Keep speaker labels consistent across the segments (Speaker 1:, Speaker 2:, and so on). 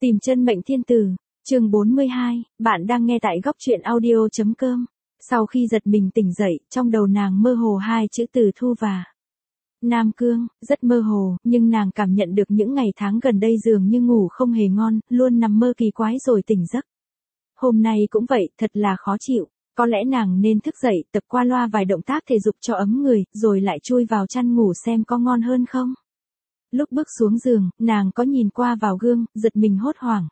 Speaker 1: Tìm chân mệnh thiên tử, chương 42, bạn đang nghe tại góc truyện audio.com. Sau khi giật mình tỉnh dậy, trong đầu nàng mơ hồ hai chữ Từ Thu và Nam Cương, rất mơ hồ, nhưng nàng cảm nhận được những ngày tháng gần đây dường như ngủ không hề ngon, luôn nằm mơ kỳ quái rồi tỉnh giấc. Hôm nay cũng vậy, thật là khó chịu. Có lẽ nàng nên thức dậy, tập qua loa vài động tác thể dục cho ấm người, rồi lại chui vào chăn ngủ xem có ngon hơn không. Lúc bước xuống giường, nàng có nhìn qua vào gương, giật mình hốt hoảng.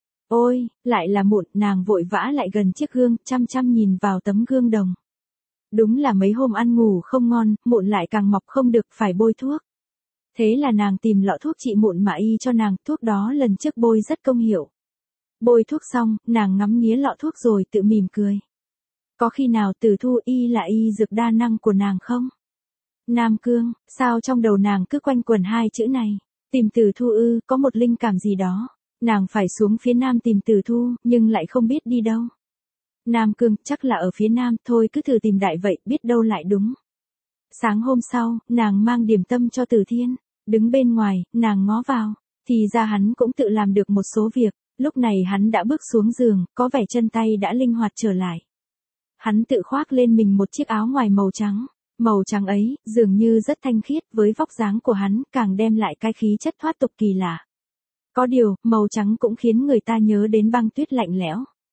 Speaker 1: Ôi, lại là Mụn, nàng vội vã lại gần chiếc gương, chăm chăm nhìn vào tấm gương đồng. Đúng là mấy hôm ăn ngủ không ngon, Mụn lại càng mọc không được, phải bôi thuốc. Thế là nàng tìm lọ thuốc trị mụn mà y cho nàng, thuốc đó lần trước bôi rất công hiệu. Bôi thuốc xong, nàng ngắm nghía lọ thuốc rồi tự mỉm cười. Có khi nào Từ Thu y là y dược đa năng của nàng không? Nam Cương, sao trong đầu nàng cứ quanh quẩn hai chữ này? Tìm Từ Thu ư, có một linh cảm gì đó. Nàng phải xuống phía nam tìm Từ Thu, nhưng lại không biết đi đâu. Nam Cương, chắc là ở phía nam, thôi cứ thử tìm đại vậy, biết đâu lại đúng. Sáng hôm sau, nàng mang điểm tâm cho Từ Thiên. Đứng bên ngoài, nàng ngó vào. Thì ra hắn cũng tự làm được một số việc. Lúc này hắn đã bước xuống giường, có vẻ chân tay đã linh hoạt trở lại. Hắn tự khoác lên mình một chiếc áo ngoài màu trắng. Màu trắng ấy, dường như rất thanh khiết, với vóc dáng của hắn, càng đem lại cái khí chất thoát tục kỳ lạ. Có điều, màu trắng cũng khiến người ta nhớ đến băng tuyết lạnh lẽo.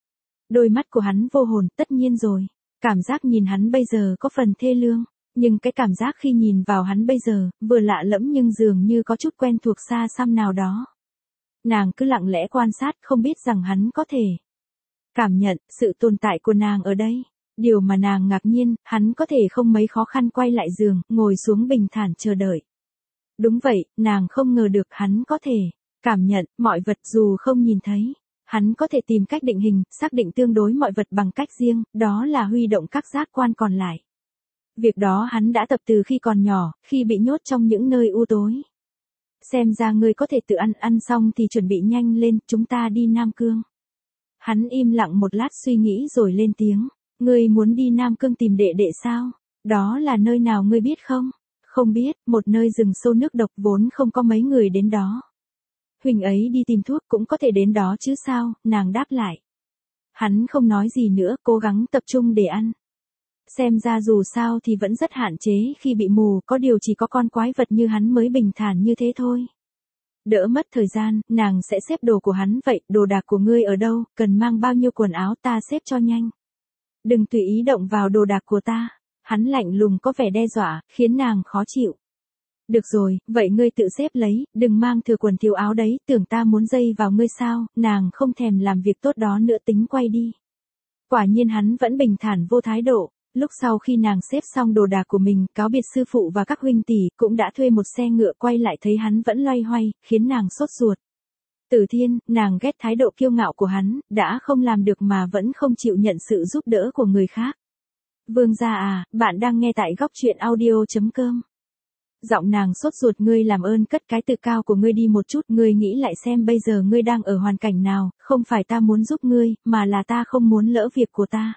Speaker 1: Đôi mắt của hắn vô hồn, tất nhiên rồi. Cảm giác nhìn hắn bây giờ có phần thê lương. Nhưng cái cảm giác khi nhìn vào hắn bây giờ, vừa lạ lẫm nhưng dường như có chút quen thuộc xa xăm nào đó. Nàng cứ lặng lẽ quan sát, không biết rằng hắn có thể cảm nhận sự tồn tại của nàng ở đây. Điều mà nàng ngạc nhiên, hắn có thể không mấy khó khăn quay lại giường, ngồi xuống bình thản chờ đợi. Đúng vậy, nàng không ngờ được hắn có thể cảm nhận mọi vật dù không nhìn thấy. Hắn có thể tìm cách định hình, xác định tương đối mọi vật bằng cách riêng, đó là huy động các giác quan còn lại. Việc đó hắn đã tập từ khi còn nhỏ, khi bị nhốt trong những nơi u tối. Xem ra ngươi có thể tự ăn xong thì chuẩn bị nhanh lên, chúng ta đi Nam Cương. Hắn im lặng một lát suy nghĩ rồi lên tiếng. Ngươi muốn đi Nam Cương tìm đệ đệ sao? Đó là nơi nào ngươi biết không? Không biết, một nơi rừng sâu nước độc vốn không có mấy người đến đó. Huỳnh ấy đi tìm thuốc cũng có thể đến đó chứ sao, nàng đáp lại. Hắn không nói gì nữa, cố gắng tập trung để ăn. Xem ra dù sao thì vẫn rất hạn chế khi bị mù, có điều chỉ có con quái vật như hắn mới bình thản như thế thôi. Đỡ mất thời gian, nàng sẽ xếp đồ của hắn vậy, đồ đạc của ngươi ở đâu, cần mang bao nhiêu quần áo ta xếp cho nhanh. Đừng tùy ý động vào đồ đạc của ta. Hắn lạnh lùng có vẻ đe dọa, khiến nàng khó chịu. Được rồi, vậy ngươi tự xếp lấy, đừng mang thừa quần thiếu áo đấy, tưởng ta muốn dây vào ngươi sao, nàng không thèm làm việc tốt đó nữa, tính quay đi. Quả nhiên hắn vẫn bình thản vô thái độ. Lúc sau khi nàng xếp xong đồ đạc của mình, cáo biệt sư phụ và các huynh tỷ, cũng đã thuê một xe ngựa quay lại thấy hắn vẫn loay hoay, khiến nàng sốt ruột. Từ Thiên, nàng ghét thái độ kiêu ngạo của hắn, đã không làm được mà vẫn không chịu nhận sự giúp đỡ của người khác. Vương gia à, bạn đang nghe tại góc truyện audio.com. Giọng nàng sốt ruột, ngươi làm ơn cất cái tự cao của ngươi đi một chút, ngươi nghĩ lại xem bây giờ ngươi đang ở hoàn cảnh nào, không phải ta muốn giúp ngươi, mà là ta không muốn lỡ việc của ta.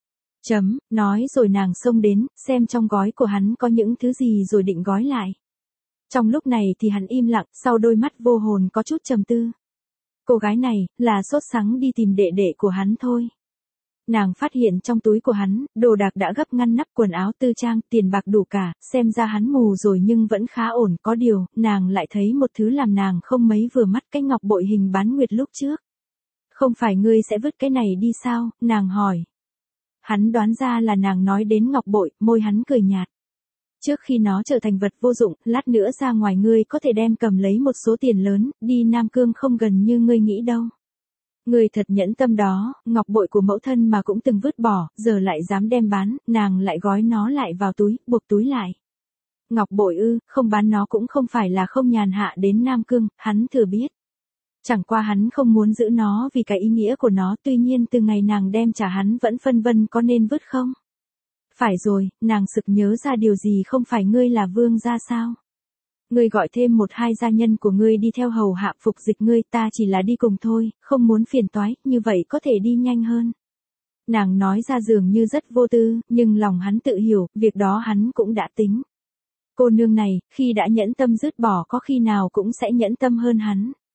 Speaker 1: Nói rồi nàng xông đến, xem trong gói của hắn có những thứ gì rồi định gói lại. Trong lúc này thì hắn im lặng, sau đôi mắt vô hồn có chút trầm tư. Cô gái này, là sốt sắng đi tìm đệ đệ của hắn thôi. Nàng phát hiện trong túi của hắn, đồ đạc đã gấp ngăn nắp, quần áo tư trang, tiền bạc đủ cả, xem ra hắn mù rồi nhưng vẫn khá ổn, có điều, nàng lại thấy một thứ làm nàng không mấy vừa mắt, cái ngọc bội hình bán nguyệt lúc trước. Không phải ngươi sẽ vứt cái này đi sao, nàng hỏi. Hắn đoán ra là nàng nói đến ngọc bội, môi hắn cười nhạt. Trước khi nó trở thành vật vô dụng, lát nữa ra ngoài ngươi có thể đem cầm lấy một số tiền lớn, đi Nam Cương không gần như ngươi nghĩ đâu. Ngươi thật nhẫn tâm đó, ngọc bội của mẫu thân mà cũng từng vứt bỏ, giờ lại dám đem bán, nàng lại gói nó lại vào túi, buộc túi lại. Ngọc bội ư, không bán nó cũng không phải là không nhàn hạ đến Nam Cương, hắn thừa biết. Chẳng qua hắn không muốn giữ nó vì cái ý nghĩa của nó, tuy nhiên từ ngày nàng đem trả hắn vẫn phân vân có nên vứt không. Phải rồi, nàng sực nhớ ra điều gì, không phải ngươi là vương gia sao? Ngươi gọi thêm một hai gia nhân của ngươi đi theo hầu hạ phục dịch ngươi, ta chỉ là đi cùng thôi, không muốn phiền toái, như vậy có thể đi nhanh hơn. Nàng nói ra dường như rất vô tư, nhưng lòng hắn tự hiểu, việc đó hắn cũng đã tính. Cô nương này, khi đã nhẫn tâm dứt bỏ có khi nào cũng sẽ nhẫn tâm hơn hắn.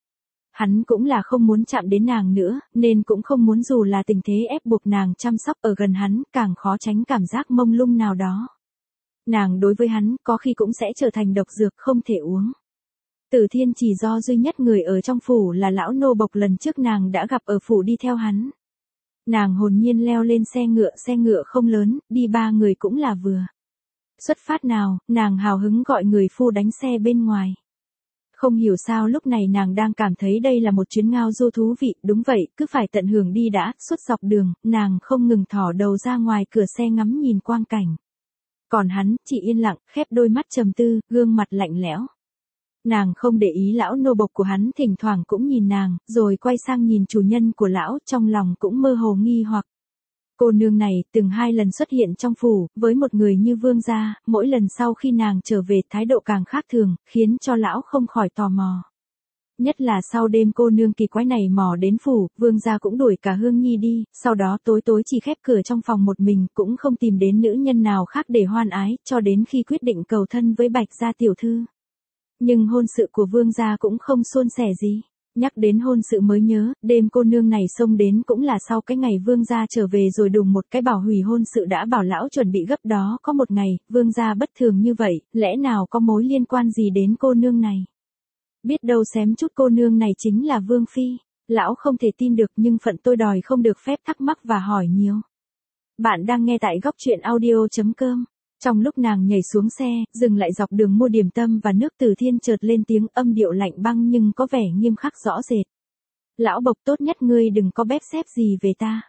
Speaker 1: Hắn cũng là không muốn chạm đến nàng nữa, nên cũng không muốn dù là tình thế ép buộc nàng chăm sóc ở gần hắn, càng khó tránh cảm giác mông lung nào đó. Nàng đối với hắn, có khi cũng sẽ trở thành độc dược không thể uống. Tử Thiên chỉ do duy nhất người ở trong phủ là lão nô bộc lần trước nàng đã gặp ở phủ đi theo hắn. Nàng hồn nhiên leo lên xe ngựa không lớn, đi 3 người cũng là vừa. Xuất phát nào, nàng hào hứng gọi người phu đánh xe bên ngoài. Không hiểu sao lúc này nàng đang cảm thấy đây là một chuyến ngao du thú vị, đúng vậy, cứ phải tận hưởng đi đã, suốt dọc đường, nàng không ngừng thỏ đầu ra ngoài cửa xe ngắm nhìn quang cảnh. Còn hắn, chỉ yên lặng, khép đôi mắt trầm tư, gương mặt lạnh lẽo. Nàng không để ý lão nô bộc của hắn thỉnh thoảng cũng nhìn nàng, rồi quay sang nhìn chủ nhân của lão, trong lòng cũng mơ hồ nghi hoặc. Cô nương này từng 2 lần xuất hiện trong phủ, với một người như vương gia, mỗi lần sau khi nàng trở về thái độ càng khác thường, khiến cho lão không khỏi tò mò. Nhất là sau đêm cô nương kỳ quái này mò đến phủ, vương gia cũng đuổi cả Hương Nhi đi, sau đó tối tối chỉ khép cửa trong phòng một mình, cũng không tìm đến nữ nhân nào khác để hoan ái, cho đến khi quyết định cầu thân với Bạch gia tiểu thư. Nhưng hôn sự của vương gia cũng không suôn sẻ gì. Nhắc đến hôn sự mới nhớ, đêm cô nương này xông đến cũng là sau cái ngày vương gia trở về rồi đùng một cái bảo hủy hôn sự đã bảo lão chuẩn bị gấp đó có một ngày, vương gia bất thường như vậy, lẽ nào có mối liên quan gì đến cô nương này? Biết đâu xém chút cô nương này chính là vương phi, lão không thể tin được nhưng phận tôi đòi không được phép thắc mắc và hỏi nhiều. Bạn đang nghe tại góc truyện audio.com. Trong lúc nàng nhảy xuống xe, dừng lại dọc đường mua điểm tâm và nước, Tử Thiên chợt lên tiếng, âm điệu lạnh băng nhưng có vẻ nghiêm khắc rõ rệt. Lão Bộc, tốt nhất ngươi đừng có bếp xếp gì về ta.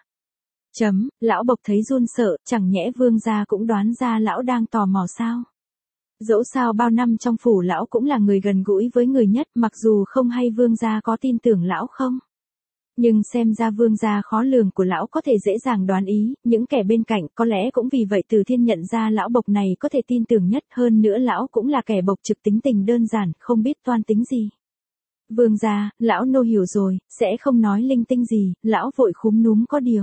Speaker 1: Lão Bộc thấy run sợ, chẳng nhẽ vương gia cũng đoán ra lão đang tò mò sao? Dẫu sao bao năm trong phủ lão cũng là người gần gũi với người nhất, mặc dù không hay vương gia có tin tưởng lão không. Nhưng xem ra vương gia khó lường của lão có thể dễ dàng đoán ý, những kẻ bên cạnh có lẽ cũng vì vậy Tử Thiên nhận ra lão Bộc này có thể tin tưởng nhất, hơn nữa lão cũng là kẻ bộc trực tính tình đơn giản, không biết toan tính gì. Vương gia, lão nô hiểu rồi, sẽ không nói linh tinh gì, lão vội khúm núm có điều.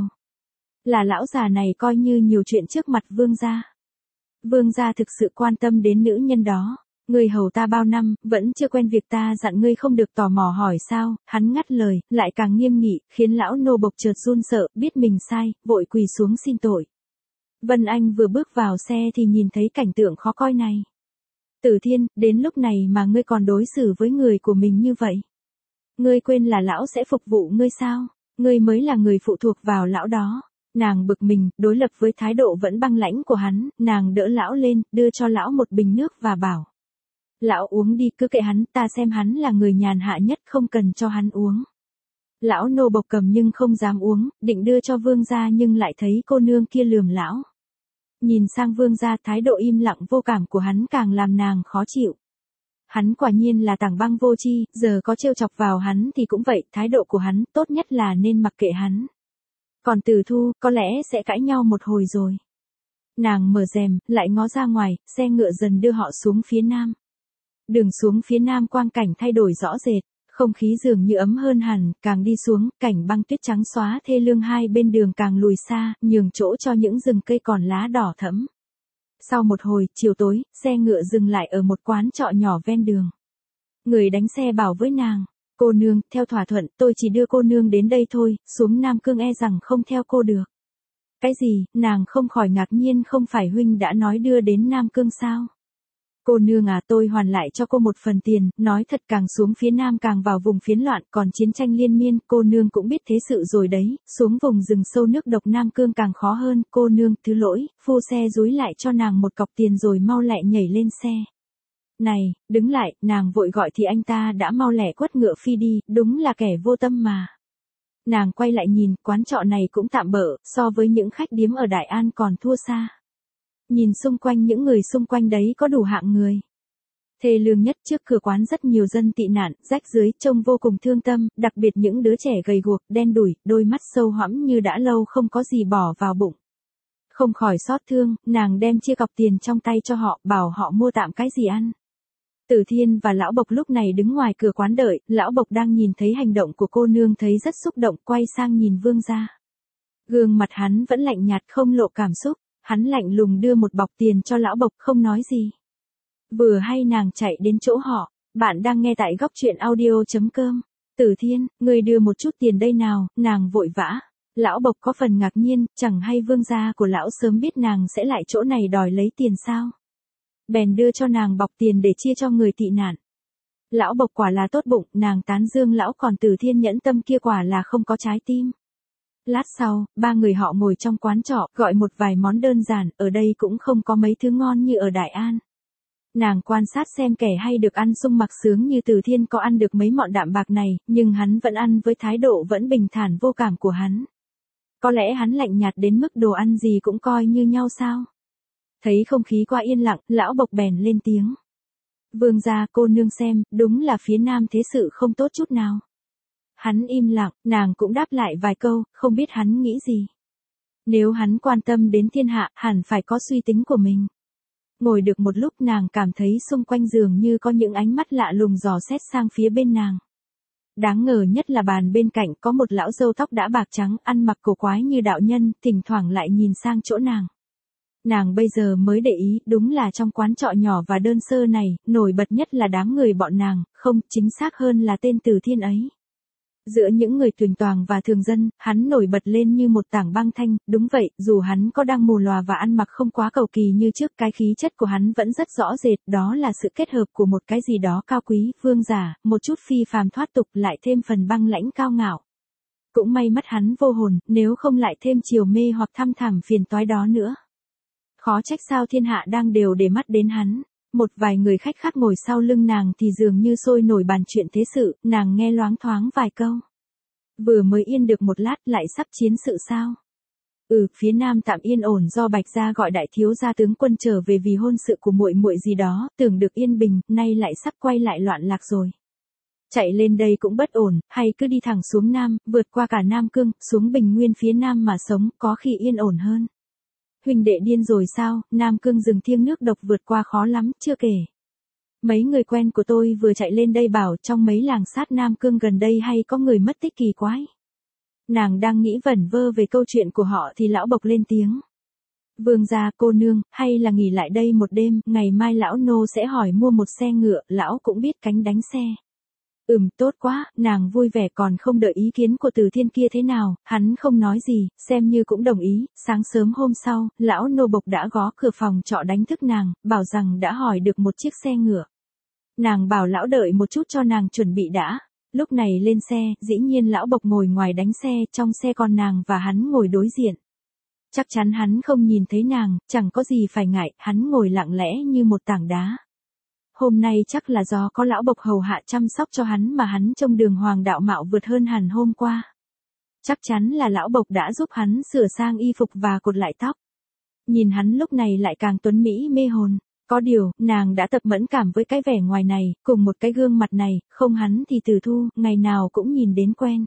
Speaker 1: Là lão già này coi như nhiều chuyện trước mặt vương gia. Vương gia thực sự quan tâm đến nữ nhân đó. Ngươi hầu ta bao năm, vẫn chưa quen việc ta dặn ngươi không được tò mò hỏi sao, hắn ngắt lời, lại càng nghiêm nghị, khiến lão nô bộc chợt run sợ, biết mình sai, vội quỳ xuống xin tội. Vân Anh vừa bước vào xe thì nhìn thấy cảnh tượng khó coi này. Tử Thiên, đến lúc này mà ngươi còn đối xử với người của mình như vậy. Ngươi quên là lão sẽ phục vụ ngươi sao, ngươi mới là người phụ thuộc vào lão đó. Nàng bực mình, đối lập với thái độ vẫn băng lãnh của hắn, nàng đỡ lão lên, đưa cho lão một bình nước và bảo. Lão uống đi, cứ kệ hắn, ta xem hắn là người nhàn hạ nhất, không cần cho hắn uống. Lão nô bộc cầm nhưng không dám uống, định đưa cho vương gia nhưng lại thấy cô nương kia lườm lão. Nhìn sang vương gia, thái độ im lặng vô cảm của hắn càng làm nàng khó chịu. Hắn quả nhiên là tảng băng vô tri, giờ có trêu chọc vào hắn thì cũng vậy, thái độ của hắn tốt nhất là nên mặc kệ hắn. Còn Tử Thu, có lẽ sẽ cãi nhau một hồi rồi. Nàng mở rèm, lại ngó ra ngoài, xe ngựa dần đưa họ xuống phía nam. Đường xuống phía nam quang cảnh thay đổi rõ rệt, không khí dường như ấm hơn hẳn, càng đi xuống, cảnh băng tuyết trắng xóa thê lương hai bên đường càng lùi xa, nhường chỗ cho những rừng cây còn lá đỏ thẫm. Sau một hồi, chiều tối, xe ngựa dừng lại ở một quán trọ nhỏ ven đường. Người đánh xe bảo với nàng, cô nương, theo thỏa thuận, tôi chỉ đưa cô nương đến đây thôi, xuống Nam Cương e rằng không theo cô được. Cái gì, nàng không khỏi ngạc nhiên, không phải huynh đã nói đưa đến Nam Cương sao? Cô nương à, tôi hoàn lại cho cô một phần tiền, nói thật càng xuống phía nam càng vào vùng phiến loạn, còn chiến tranh liên miên, cô nương cũng biết thế sự rồi đấy, xuống vùng rừng sâu nước độc Nam Cương càng khó hơn, cô nương, thứ lỗi, phu xe dúi lại cho nàng một cọc tiền rồi mau lẹ nhảy lên xe. Này, đứng lại, nàng vội gọi thì anh ta đã mau lẹ quất ngựa phi đi, đúng là kẻ vô tâm mà. Nàng quay lại nhìn, quán trọ này cũng tạm bợ, so với những khách điếm ở Đại An còn thua xa. Nhìn xung quanh những người xung quanh đấy có đủ hạng người. Thê lương nhất, trước cửa quán rất nhiều dân tị nạn, rách rưới, trông vô cùng thương tâm, đặc biệt những đứa trẻ gầy guộc, đen đủi, đôi mắt sâu hõm như đã lâu không có gì bỏ vào bụng. Không khỏi xót thương, nàng đem chia cọc tiền trong tay cho họ, bảo họ mua tạm cái gì ăn. Tử Thiên và Lão Bộc lúc này đứng ngoài cửa quán đợi, Lão Bộc đang nhìn thấy hành động của cô nương thấy rất xúc động, quay sang nhìn vương gia. Gương mặt hắn vẫn lạnh nhạt không lộ cảm xúc, hắn lạnh lùng đưa một bọc tiền cho Lão Bộc không nói gì. Vừa hay nàng chạy đến chỗ họ, bạn đang nghe tại góc truyện audio.com. Tử Thiên, người đưa một chút tiền đây nào, nàng vội vã. Lão Bộc có phần ngạc nhiên, chẳng hay vương gia của lão sớm biết nàng sẽ lại chỗ này đòi lấy tiền sao. Bèn đưa cho nàng bọc tiền để chia cho người tị nạn. Lão Bộc quả là tốt bụng, nàng tán dương lão, còn Tử Thiên nhẫn tâm kia quả là không có trái tim. Lát sau, ba người họ ngồi trong quán trọ, gọi một vài món đơn giản, ở đây cũng không có mấy thứ ngon như ở Đại An. Nàng quan sát xem kẻ hay được ăn sung mặc sướng như Tử Thiên có ăn được mấy mọn đạm bạc này, nhưng hắn vẫn ăn với thái độ vẫn bình thản vô cảm của hắn. Có lẽ hắn lạnh nhạt đến mức đồ ăn gì cũng coi như nhau sao? Thấy không khí qua yên lặng, lão Bộc bèn lên tiếng. Vương gia, cô nương xem, đúng là phía nam thế sự không tốt chút nào. Hắn im lặng, nàng cũng đáp lại vài câu, không biết hắn nghĩ gì. Nếu hắn quan tâm đến thiên hạ, hẳn phải có suy tính của mình. Ngồi được một lúc nàng cảm thấy xung quanh giường như có những ánh mắt lạ lùng dò xét sang phía bên nàng. Đáng ngờ nhất là bàn bên cạnh có một lão râu tóc đã bạc trắng, ăn mặc cổ quái như đạo nhân, thỉnh thoảng lại nhìn sang chỗ nàng. Nàng bây giờ mới để ý, đúng là trong quán trọ nhỏ và đơn sơ này, nổi bật nhất là đám người bọn nàng, không, chính xác hơn là tên Tử Thiên ấy. Giữa những người tuềnh toàng và thường dân, hắn nổi bật lên như một tảng băng thanh, đúng vậy, dù hắn có đang mù lòa và ăn mặc không quá cầu kỳ như trước, cái khí chất của hắn vẫn rất rõ rệt, đó là sự kết hợp của một cái gì đó cao quý, vương giả, một chút phi phàm thoát tục lại thêm phần băng lãnh cao ngạo. Cũng may mắt hắn vô hồn, nếu không lại thêm chiều mê hoặc thăm thẳm phiền toái đó nữa. Khó trách sao thiên hạ đang đều để mắt đến hắn. Một vài người khách khác ngồi sau lưng nàng thì dường như sôi nổi bàn chuyện thế sự, nàng nghe loáng thoáng vài câu. Vừa mới yên được một lát lại sắp chiến sự sao? Phía nam tạm yên ổn do Bạch gia gọi đại thiếu gia tướng quân trở về vì hôn sự của muội muội gì đó, tưởng được yên bình, nay lại sắp quay lại loạn lạc rồi. Chạy lên đây cũng bất ổn, hay cứ đi thẳng xuống nam, vượt qua cả Nam Cương, xuống Bình Nguyên phía nam mà sống, có khi yên ổn hơn. Huỳnh đệ điên rồi sao, Nam Cương rừng thiêng nước độc vượt qua khó lắm, chưa kể. Mấy người quen của tôi vừa chạy lên đây bảo trong mấy làng sát Nam Cương gần đây hay có người mất tích kỳ quái. Nàng đang nghĩ vẩn vơ về câu chuyện của họ thì lão Bộc lên tiếng. Vương gia, cô nương, hay là nghỉ lại đây một đêm, ngày mai lão nô sẽ hỏi mua một xe ngựa, lão cũng biết cánh đánh xe. Tốt quá, nàng vui vẻ còn không đợi ý kiến của Tử Thiên kia thế nào, hắn không nói gì, xem như cũng đồng ý. Sáng sớm hôm sau, lão nô Bộc đã gõ cửa phòng trọ đánh thức nàng, bảo rằng đã hỏi được một chiếc xe ngựa. Nàng bảo lão đợi một chút cho nàng chuẩn bị đã. Lúc này lên xe, dĩ nhiên lão Bộc ngồi ngoài đánh xe, trong xe còn nàng và hắn ngồi đối diện. Chắc chắn hắn không nhìn thấy nàng, chẳng có gì phải ngại, hắn ngồi lặng lẽ như một tảng đá. Hôm nay chắc là do có lão Bộc hầu hạ chăm sóc cho hắn mà hắn trông đường hoàng đạo mạo vượt hơn hẳn hôm qua. Chắc chắn là lão Bộc đã giúp hắn sửa sang y phục và cột lại tóc. Nhìn hắn lúc này lại càng tuấn mỹ mê hồn. Có điều, nàng đã tập mẫn cảm với cái vẻ ngoài này, cùng một cái gương mặt này, không hắn thì Từ Thu, ngày nào cũng nhìn đến quen.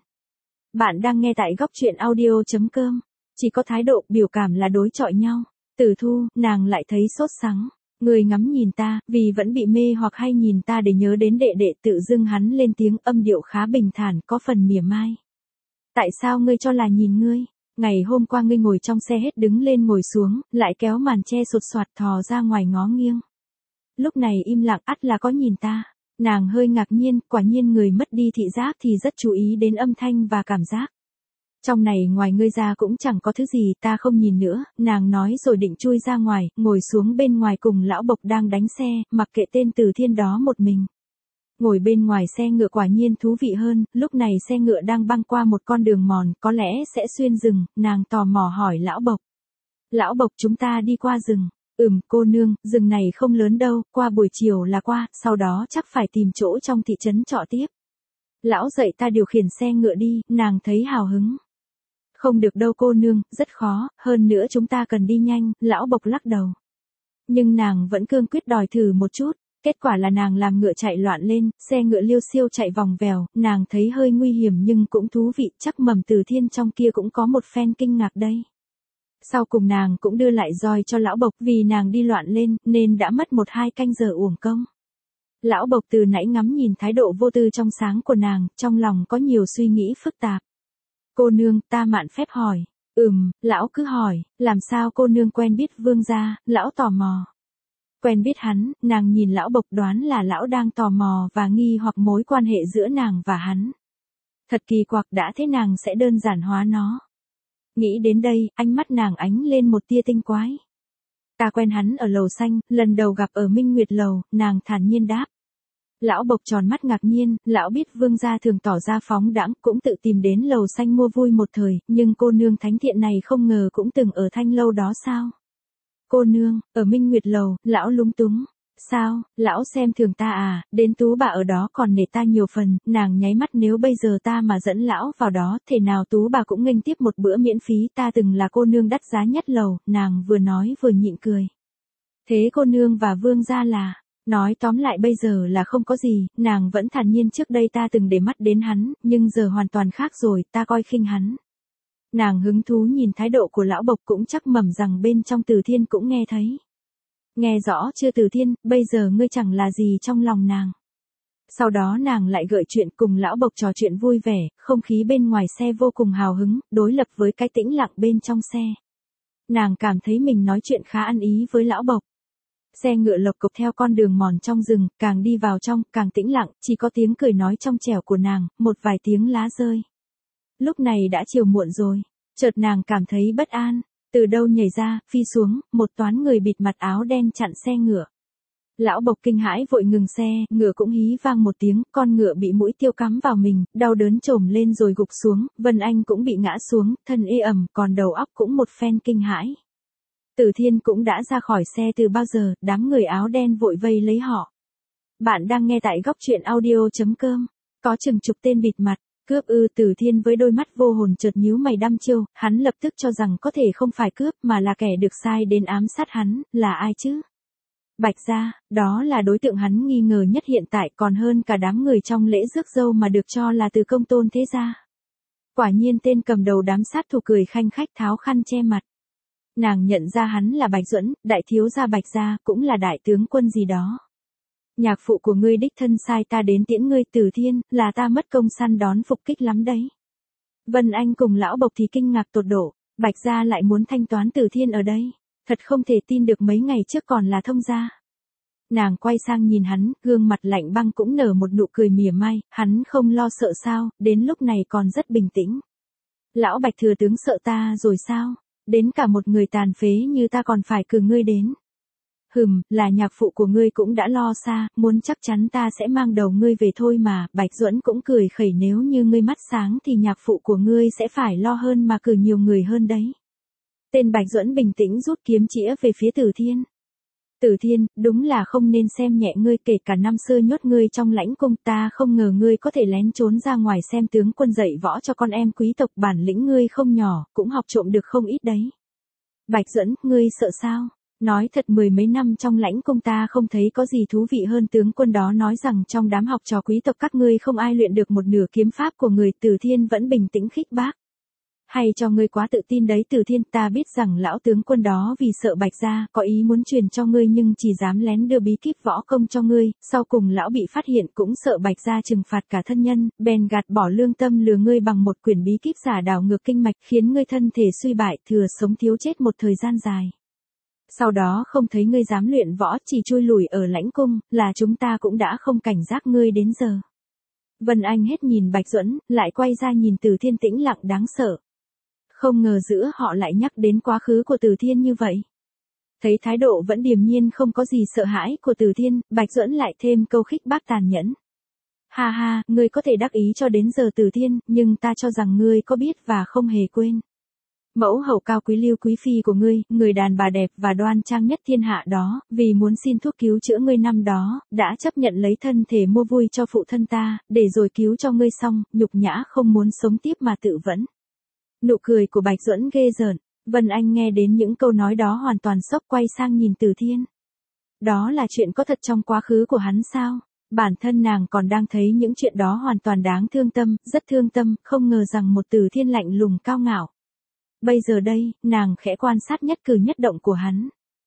Speaker 1: Bạn đang nghe tại góc truyện audio.com. Chỉ có thái độ, biểu cảm là đối chọi nhau. Từ Thu, nàng lại thấy sốt sắng. Người ngắm nhìn ta, vì vẫn bị mê hoặc hay nhìn ta để nhớ đến đệ đệ, tự dưng hắn lên tiếng, âm điệu khá bình thản, có phần mỉa mai. Tại sao ngươi cho là nhìn ngươi? Ngày hôm qua ngươi ngồi trong xe hết đứng lên ngồi xuống, lại kéo màn che sột soạt thò ra ngoài ngó nghiêng. Lúc này im lặng, ắt là có nhìn ta. Nàng hơi ngạc nhiên, quả nhiên người mất đi thị giác thì rất chú ý đến âm thanh và cảm giác. Trong này ngoài ngươi ra cũng chẳng có thứ gì, ta không nhìn nữa, nàng nói rồi định chui ra ngoài, ngồi xuống bên ngoài cùng lão Bộc đang đánh xe, mặc kệ tên Tử Thiên đó một mình. Ngồi bên ngoài xe ngựa quả nhiên thú vị hơn, lúc này xe ngựa đang băng qua một con đường mòn, có lẽ sẽ xuyên rừng, nàng tò mò hỏi lão Bộc. Lão Bộc, chúng ta đi qua rừng. Cô nương, rừng này không lớn đâu, qua buổi chiều là qua, sau đó chắc phải tìm chỗ trong thị trấn trọ tiếp. Lão dạy ta điều khiển xe ngựa đi, nàng thấy hào hứng. Không được đâu cô nương, rất khó, hơn nữa chúng ta cần đi nhanh, lão Bộc lắc đầu. Nhưng nàng vẫn cương quyết đòi thử một chút, kết quả là nàng làm ngựa chạy loạn lên, xe ngựa liêu xiêu chạy vòng vèo, nàng thấy hơi nguy hiểm nhưng cũng thú vị, chắc mầm Tử Thiên trong kia cũng có một phen kinh ngạc đây. Sau cùng nàng cũng đưa lại roi cho lão Bộc vì nàng đi loạn lên, nên đã mất 1-2 canh giờ uổng công. Lão Bộc từ nãy ngắm nhìn thái độ vô tư trong sáng của nàng, trong lòng có nhiều suy nghĩ phức tạp. Cô nương, ta mạn phép hỏi. Lão cứ hỏi, làm sao cô nương quen biết vương gia, lão tò mò. Quen biết hắn, nàng nhìn lão Bộc đoán là lão đang tò mò và nghi hoặc mối quan hệ giữa nàng và hắn. Thật kỳ quặc, đã thế nàng sẽ đơn giản hóa nó. Nghĩ đến đây, ánh mắt nàng ánh lên một tia tinh quái. Ta quen hắn ở lầu xanh, lần đầu gặp ở Minh Nguyệt lầu, nàng thản nhiên đáp. Lão Bộc tròn mắt ngạc nhiên, lão biết Vương gia thường tỏ ra phóng đãng, cũng tự tìm đến lầu xanh mua vui một thời, nhưng cô nương thánh thiện này không ngờ cũng từng ở Thanh lâu đó sao? Cô nương, ở Minh Nguyệt lầu, lão lúng túng. Sao, lão xem thường ta à, đến Tú bà ở đó còn nể ta nhiều phần, nàng nháy mắt, nếu bây giờ ta mà dẫn lão vào đó, thể nào Tú bà cũng nghênh tiếp một bữa miễn phí, ta từng là cô nương đắt giá nhất lầu, nàng vừa nói vừa nhịn cười. Thế cô nương và Vương gia là, nói tóm lại bây giờ là không có gì, nàng vẫn thản nhiên, trước đây ta từng để mắt đến hắn, nhưng giờ hoàn toàn khác rồi, ta coi khinh hắn. Nàng hứng thú nhìn thái độ của lão Bộc, cũng chắc mẩm rằng bên trong Từ Thiên cũng nghe thấy. Nghe rõ chưa Từ Thiên, bây giờ ngươi chẳng là gì trong lòng nàng. Sau đó nàng lại gợi chuyện cùng lão Bộc trò chuyện vui vẻ, không khí bên ngoài xe vô cùng hào hứng, đối lập với cái tĩnh lặng bên trong xe. Nàng cảm thấy mình nói chuyện khá ăn ý với lão Bộc. Xe ngựa lộc cộc theo con đường mòn trong rừng, càng đi vào trong, càng tĩnh lặng, chỉ có tiếng cười nói trong trẻo của nàng, một vài tiếng lá rơi. Lúc này đã chiều muộn rồi, chợt nàng cảm thấy bất an, từ đâu nhảy ra, phi xuống, một toán người bịt mặt áo đen chặn xe ngựa. Lão Bộc kinh hãi vội ngừng xe, ngựa cũng hí vang một tiếng, con ngựa bị mũi tiêu cắm vào mình, đau đớn trồm lên rồi gục xuống, Vân Anh cũng bị ngã xuống, thân ê ẩm, còn đầu óc cũng một phen kinh hãi. Từ Thiên cũng đã ra khỏi xe từ bao giờ, đám người áo đen vội vây lấy họ. Bạn đang nghe tại góc truyện audio.com, có chừng chục tên bịt mặt, cướp ư? Từ Thiên với đôi mắt vô hồn chợt nhíu mày đăm chiêu, hắn lập tức cho rằng có thể không phải cướp mà là kẻ được sai đến ám sát hắn, là ai chứ? Bạch Gia, đó là đối tượng hắn nghi ngờ nhất hiện tại, còn hơn cả đám người trong lễ rước dâu mà được cho là từ công tôn thế gia. Quả nhiên tên cầm đầu đám sát thủ cười khanh khách tháo khăn che mặt. Nàng nhận ra hắn là Bạch Duẫn, đại thiếu gia Bạch Gia, cũng là đại tướng quân gì đó. Nhạc phụ của ngươi đích thân sai ta đến tiễn ngươi. Từ Thiên, là ta mất công săn đón phục kích lắm đấy. Vân Anh cùng lão Bộc thì kinh ngạc tột độ, Bạch Gia lại muốn thanh toán Từ Thiên ở đây, thật không thể tin được, mấy ngày trước còn là thông gia. Nàng quay sang nhìn hắn, gương mặt lạnh băng cũng nở một nụ cười mỉa mai, hắn không lo sợ sao, đến lúc này còn rất bình tĩnh. Lão Bạch thừa tướng sợ ta rồi sao? Đến cả một người tàn phế như ta còn phải cử ngươi đến. Là nhạc phụ của ngươi cũng đã lo xa, muốn chắc chắn ta sẽ mang đầu ngươi về thôi mà. Bạch Duẫn cũng cười khẩy, nếu như ngươi mắt sáng thì nhạc phụ của ngươi sẽ phải lo hơn mà cử nhiều người hơn đấy. Tên Bạch Duẫn bình tĩnh rút kiếm chĩa về phía Từ Thiên. Từ Thiên, đúng là không nên xem nhẹ ngươi, kể cả năm xưa nhốt ngươi trong lãnh cung, ta không ngờ ngươi có thể lén trốn ra ngoài xem tướng quân dạy võ cho con em quý tộc, bản lĩnh ngươi không nhỏ, cũng học trộm được không ít đấy. Bạch Duẫn, ngươi sợ sao? Nói thật, mười mấy năm trong lãnh cung ta không thấy có gì thú vị hơn tướng quân đó nói rằng trong đám học trò quý tộc các ngươi không ai luyện được một nửa kiếm pháp của người. Từ Thiên vẫn bình tĩnh khích bác. Hay cho ngươi quá tự tin đấy Từ Thiên, ta biết rằng lão tướng quân đó vì sợ Bạch Gia có ý muốn truyền cho ngươi nhưng chỉ dám lén đưa bí kíp võ công cho ngươi, sau cùng lão bị phát hiện cũng sợ Bạch Gia trừng phạt cả thân nhân, bèn gạt bỏ lương tâm lừa ngươi bằng một quyển bí kíp giả đảo ngược kinh mạch, khiến ngươi thân thể suy bại, thừa sống thiếu chết một thời gian dài. Sau đó không thấy ngươi dám luyện võ, chỉ chui lủi ở lãnh cung, là chúng ta cũng đã không cảnh giác ngươi đến giờ. Vân Anh hết nhìn Bạch Duẫn, lại quay ra nhìn Từ Thiên tĩnh lặng đáng sợ. Không ngờ giữa họ lại nhắc đến quá khứ của Từ Thiên như vậy. Thấy thái độ vẫn điềm nhiên không có gì sợ hãi của Từ Thiên, Bạch Duẫn lại thêm câu khích bác tàn nhẫn. Ha ha, ngươi có thể đắc ý cho đến giờ Từ Thiên, nhưng ta cho rằng ngươi có biết và không hề quên. Mẫu hậu cao quý Lưu Quý Phi của ngươi, người đàn bà đẹp và đoan trang nhất thiên hạ đó, vì muốn xin thuốc cứu chữa ngươi năm đó, đã chấp nhận lấy thân thể mua vui cho phụ thân ta, để rồi cứu cho ngươi xong, nhục nhã không muốn sống tiếp mà tự vẫn. Nụ cười của Bạch Duẫn ghê rợn. Vân Anh nghe đến những câu nói đó hoàn toàn sốc, quay sang nhìn Từ Thiên. Đó là chuyện có thật trong quá khứ của hắn sao? Bản thân nàng còn đang thấy những chuyện đó hoàn toàn đáng thương tâm, rất thương tâm, không ngờ rằng một Từ Thiên lạnh lùng cao ngạo. Bây giờ đây, nàng khẽ quan sát nhất cử nhất động của hắn.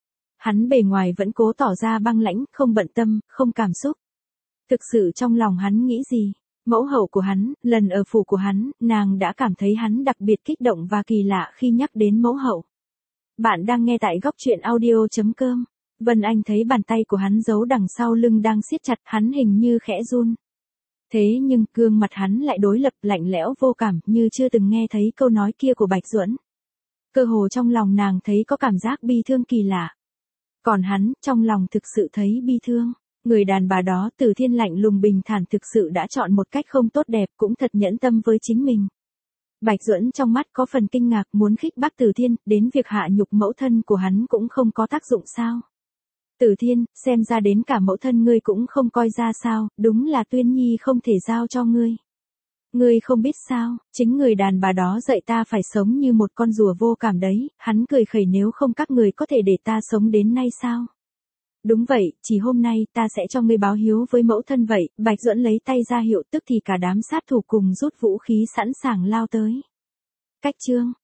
Speaker 1: Hắn bề ngoài vẫn cố tỏ ra băng lãnh, không bận tâm, không cảm xúc. Thực sự trong lòng hắn nghĩ gì? Mẫu hậu của hắn, lần ở phủ của hắn, nàng đã cảm thấy hắn đặc biệt kích động và kỳ lạ khi nhắc đến mẫu hậu. Bạn đang nghe tại góc truyện audio.com. Vân Anh thấy bàn tay của hắn giấu đằng sau lưng đang siết chặt, hắn hình như khẽ run. Thế nhưng gương mặt hắn lại đối lập lạnh lẽo vô cảm như chưa từng nghe thấy câu nói kia của Bạch Duẫn. Cơ hồ trong lòng nàng thấy có cảm giác bi thương kỳ lạ. Còn hắn, trong lòng thực sự thấy bi thương. Người đàn bà đó Từ Thiên lạnh lùng bình thản thực sự đã chọn một cách không tốt đẹp cũng thật nhẫn tâm với chính mình. Bạch Duẫn trong mắt có phần kinh ngạc muốn khích bác Từ Thiên, đến việc hạ nhục mẫu thân của hắn cũng không có tác dụng sao. Từ Thiên, xem ra đến cả mẫu thân ngươi cũng không coi ra sao, đúng là Tuyên Nhi không thể giao cho ngươi. Ngươi không biết sao, chính người đàn bà đó dạy ta phải sống như một con rùa vô cảm đấy, hắn cười khẩy nếu không các người có thể để ta sống đến nay sao? Đúng vậy, chỉ hôm nay ta sẽ cho ngươi báo hiếu với mẫu thân vậy, Bạch Duẫn lấy tay ra hiệu tức thì cả đám sát thủ cùng rút vũ khí sẵn sàng lao tới. Cách chương